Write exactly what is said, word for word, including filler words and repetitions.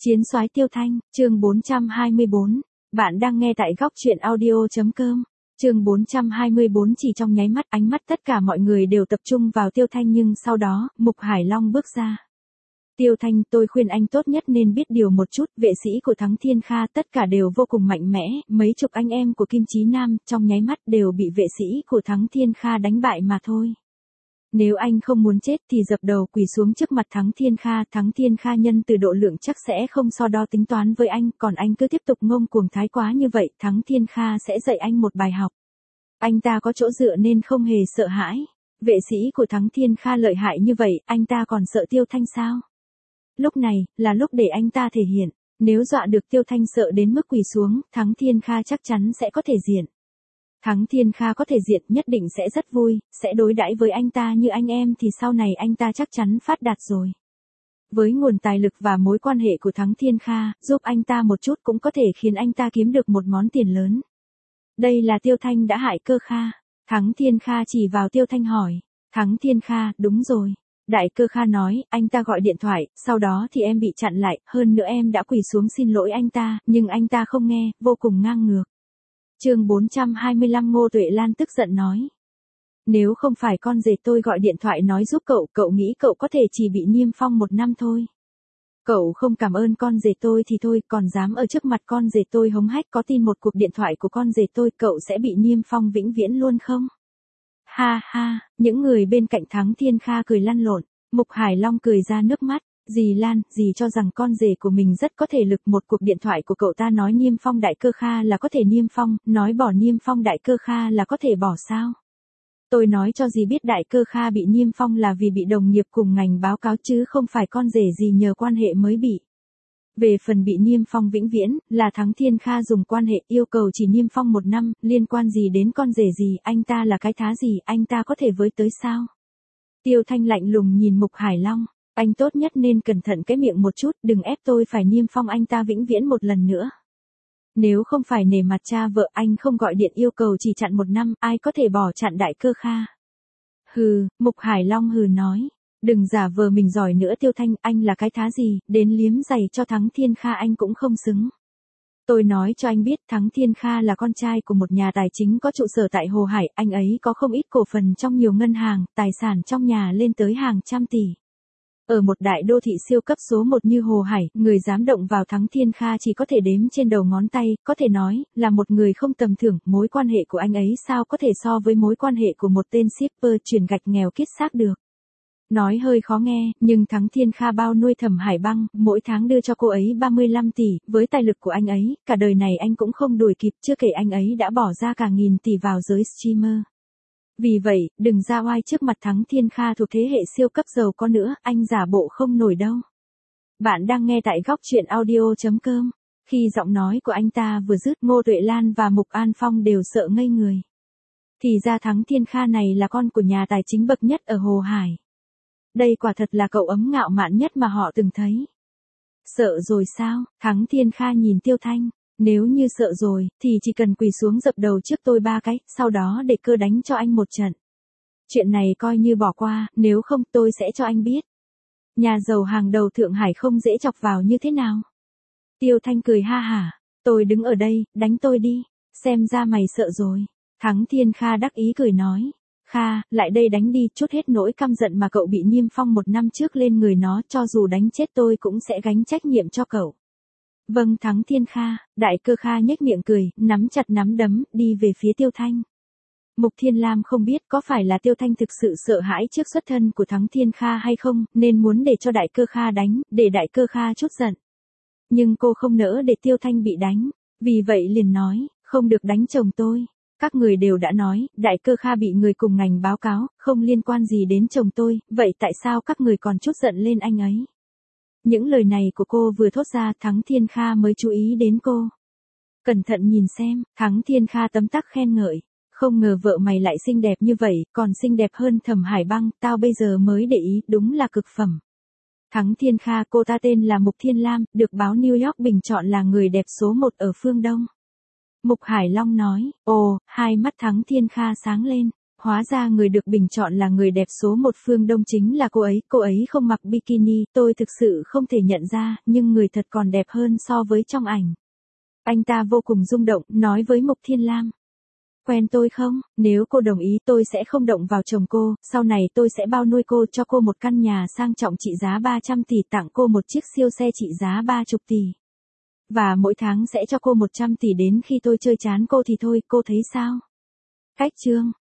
Chiến soái Tiêu Thanh, chương bốn trăm hai mươi bốn. Bạn đang nghe tại góc truyện audio.com. Chương bốn trăm hai mươi bốn. Chỉ trong nháy mắt, ánh mắt tất cả mọi người đều tập trung vào Tiêu Thanh, nhưng sau đó, Mục Hải Long bước ra. Tiêu Thanh, tôi khuyên anh tốt nhất nên biết điều một chút, vệ sĩ của Thắng Thiên Kha tất cả đều vô cùng mạnh mẽ, mấy chục anh em của Kim Chí Nam trong nháy mắt đều bị vệ sĩ của Thắng Thiên Kha đánh bại mà thôi. Nếu anh không muốn chết thì dập đầu quỳ xuống trước mặt Thắng Thiên Kha, Thắng Thiên Kha nhân từ độ lượng chắc sẽ không so đo tính toán với anh, còn anh cứ tiếp tục ngông cuồng thái quá như vậy, Thắng Thiên Kha sẽ dạy anh một bài học. Anh ta có chỗ dựa nên không hề sợ hãi. Vệ sĩ của Thắng Thiên Kha lợi hại như vậy, anh ta còn sợ Tiêu Thanh sao? Lúc này, là lúc để anh ta thể hiện, nếu dọa được Tiêu Thanh sợ đến mức quỳ xuống, Thắng Thiên Kha chắc chắn sẽ có thể diện. Thắng Thiên Kha có thể diện nhất định sẽ rất vui, sẽ đối đãi với anh ta như anh em thì sau này anh ta chắc chắn phát đạt rồi. Với nguồn tài lực và mối quan hệ của Thắng Thiên Kha, giúp anh ta một chút cũng có thể khiến anh ta kiếm được một món tiền lớn. Đây là Tiêu Thanh đã hại Cơ Kha. Thắng Thiên Kha chỉ vào Tiêu Thanh hỏi. Thắng Thiên Kha, đúng rồi. Đại Cơ Kha nói, anh ta gọi điện thoại, sau đó thì em bị chặn lại, hơn nữa em đã quỳ xuống xin lỗi anh ta, nhưng anh ta không nghe, vô cùng ngang ngược. Chương bốn trăm hai mươi lăm. Ngô Tuệ Lan tức giận nói. Nếu không phải con rể tôi gọi điện thoại nói giúp cậu, cậu nghĩ cậu có thể chỉ bị niêm phong một năm thôi. Cậu không cảm ơn con rể tôi thì thôi, còn dám ở trước mặt con rể tôi hống hách, có tin một cuộc điện thoại của con rể tôi cậu sẽ bị niêm phong vĩnh viễn luôn không? Ha ha, những người bên cạnh Thắng Thiên Kha cười lăn lộn, Mục Hải Long cười ra nước mắt. Dì Lan, dì cho rằng con rể của mình rất có thể lực, một cuộc điện thoại của cậu ta nói niêm phong Đại Cơ Kha là có thể niêm phong, nói bỏ niêm phong Đại Cơ Kha là có thể bỏ sao? Tôi nói cho dì biết Đại Cơ Kha bị niêm phong là vì bị đồng nghiệp cùng ngành báo cáo chứ không phải con rể dì nhờ quan hệ mới bị. Về phần bị niêm phong vĩnh viễn, là Thắng Thiên Kha dùng quan hệ yêu cầu chỉ niêm phong một năm, liên quan gì đến con rể gì, anh ta là cái thá gì, anh ta có thể với tới sao? Tiêu Thanh lạnh lùng nhìn Mục Hải Long. Anh tốt nhất nên cẩn thận cái miệng một chút, đừng ép tôi phải niêm phong anh ta vĩnh viễn một lần nữa. Nếu không phải nể mặt cha vợ, anh không gọi điện yêu cầu chỉ chặn một năm, ai có thể bỏ chặn Đại Cơ Kha. Hừ, Mục Hải Long hừ nói, đừng giả vờ mình giỏi nữa Tiêu Thanh, anh là cái thá gì, đến liếm giày cho Thắng Thiên Kha anh cũng không xứng. Tôi nói cho anh biết, Thắng Thiên Kha là con trai của một nhà tài chính có trụ sở tại Hồ Hải, anh ấy có không ít cổ phần trong nhiều ngân hàng, tài sản trong nhà lên tới hàng trăm tỷ. Ở một đại đô thị siêu cấp số một như Hồ Hải, người dám động vào Thắng Thiên Kha chỉ có thể đếm trên đầu ngón tay, có thể nói, là một người không tầm thường, mối quan hệ của anh ấy sao có thể so với mối quan hệ của một tên shipper chuyển gạch nghèo kiết xác được. Nói hơi khó nghe, nhưng Thắng Thiên Kha bao nuôi Thẩm Hải Băng, mỗi tháng đưa cho cô ấy ba mươi lăm tỷ, với tài lực của anh ấy, cả đời này anh cũng không đuổi kịp, chưa kể anh ấy đã bỏ ra cả nghìn tỷ vào giới streamer. Vì vậy, đừng ra oai trước mặt Thắng Thiên Kha thuộc thế hệ siêu cấp giàu có nữa, anh giả bộ không nổi đâu. Bạn đang nghe tại góc truyện audio.com. Khi giọng nói của anh ta vừa dứt, Ngô Tuệ Lan và Mục An Phong đều sợ ngây người. Thì ra Thắng Thiên Kha này là con của nhà tài chính bậc nhất ở Hồ Hải. Đây quả thật là cậu ấm ngạo mạn nhất mà họ từng thấy. Sợ rồi sao? Thắng Thiên Kha nhìn Tiêu Thanh. Nếu như sợ rồi, thì chỉ cần quỳ xuống dập đầu trước tôi ba cái, sau đó để Cơ đánh cho anh một trận. Chuyện này coi như bỏ qua, nếu không tôi sẽ cho anh biết. Nhà giàu hàng đầu Thượng Hải không dễ chọc vào như thế nào. Tiêu Thanh cười ha hả, tôi đứng ở đây, đánh tôi đi, xem ra mày sợ rồi. Thắng Thiên Kha đắc ý cười nói, Kha, lại đây đánh đi, chút hết nỗi căm giận mà cậu bị niêm phong một năm trước lên người nó, cho dù đánh chết tôi cũng sẽ gánh trách nhiệm cho cậu. Vâng Thắng Thiên Kha. Đại Cơ Kha nhếch miệng cười, nắm chặt nắm đấm, đi về phía Tiêu Thanh. Mục Thiên Lam không biết có phải là Tiêu Thanh thực sự sợ hãi trước xuất thân của Thắng Thiên Kha hay không, nên muốn để cho Đại Cơ Kha đánh, để Đại Cơ Kha chút giận. Nhưng cô không nỡ để Tiêu Thanh bị đánh, vì vậy liền nói, không được đánh chồng tôi. Các người đều đã nói, Đại Cơ Kha bị người cùng ngành báo cáo, không liên quan gì đến chồng tôi, vậy tại sao các người còn chút giận lên anh ấy? Những lời này của cô vừa thốt ra, Thắng Thiên Kha mới chú ý đến cô. Cẩn thận nhìn xem, Thắng Thiên Kha tấm tắc khen ngợi. Không ngờ vợ mày lại xinh đẹp như vậy, còn xinh đẹp hơn Thẩm Hải Băng, tao bây giờ mới để ý, đúng là cực phẩm. Thắng Thiên Kha, cô ta tên là Mục Thiên Lam, được báo New York bình chọn là người đẹp số một ở phương Đông. Mục Hải Long nói, ồ, hai mắt Thắng Thiên Kha sáng lên. hóa ra người được bình chọn là người đẹp số một phương Đông chính là cô ấy, cô ấy không mặc bikini, tôi thực sự không thể nhận ra, nhưng người thật còn đẹp hơn so với trong ảnh. Anh ta vô cùng rung động, nói với Mục Thiên Lam. Quen tôi không? Nếu cô đồng ý tôi sẽ không động vào chồng cô, sau này tôi sẽ bao nuôi cô, cho cô một căn nhà sang trọng trị giá ba trăm tỷ, tặng cô một chiếc siêu xe trị giá ba mươi tỷ. Và mỗi tháng sẽ cho cô một trăm tỷ đến khi tôi chơi chán cô thì thôi, cô thấy sao? Cách chương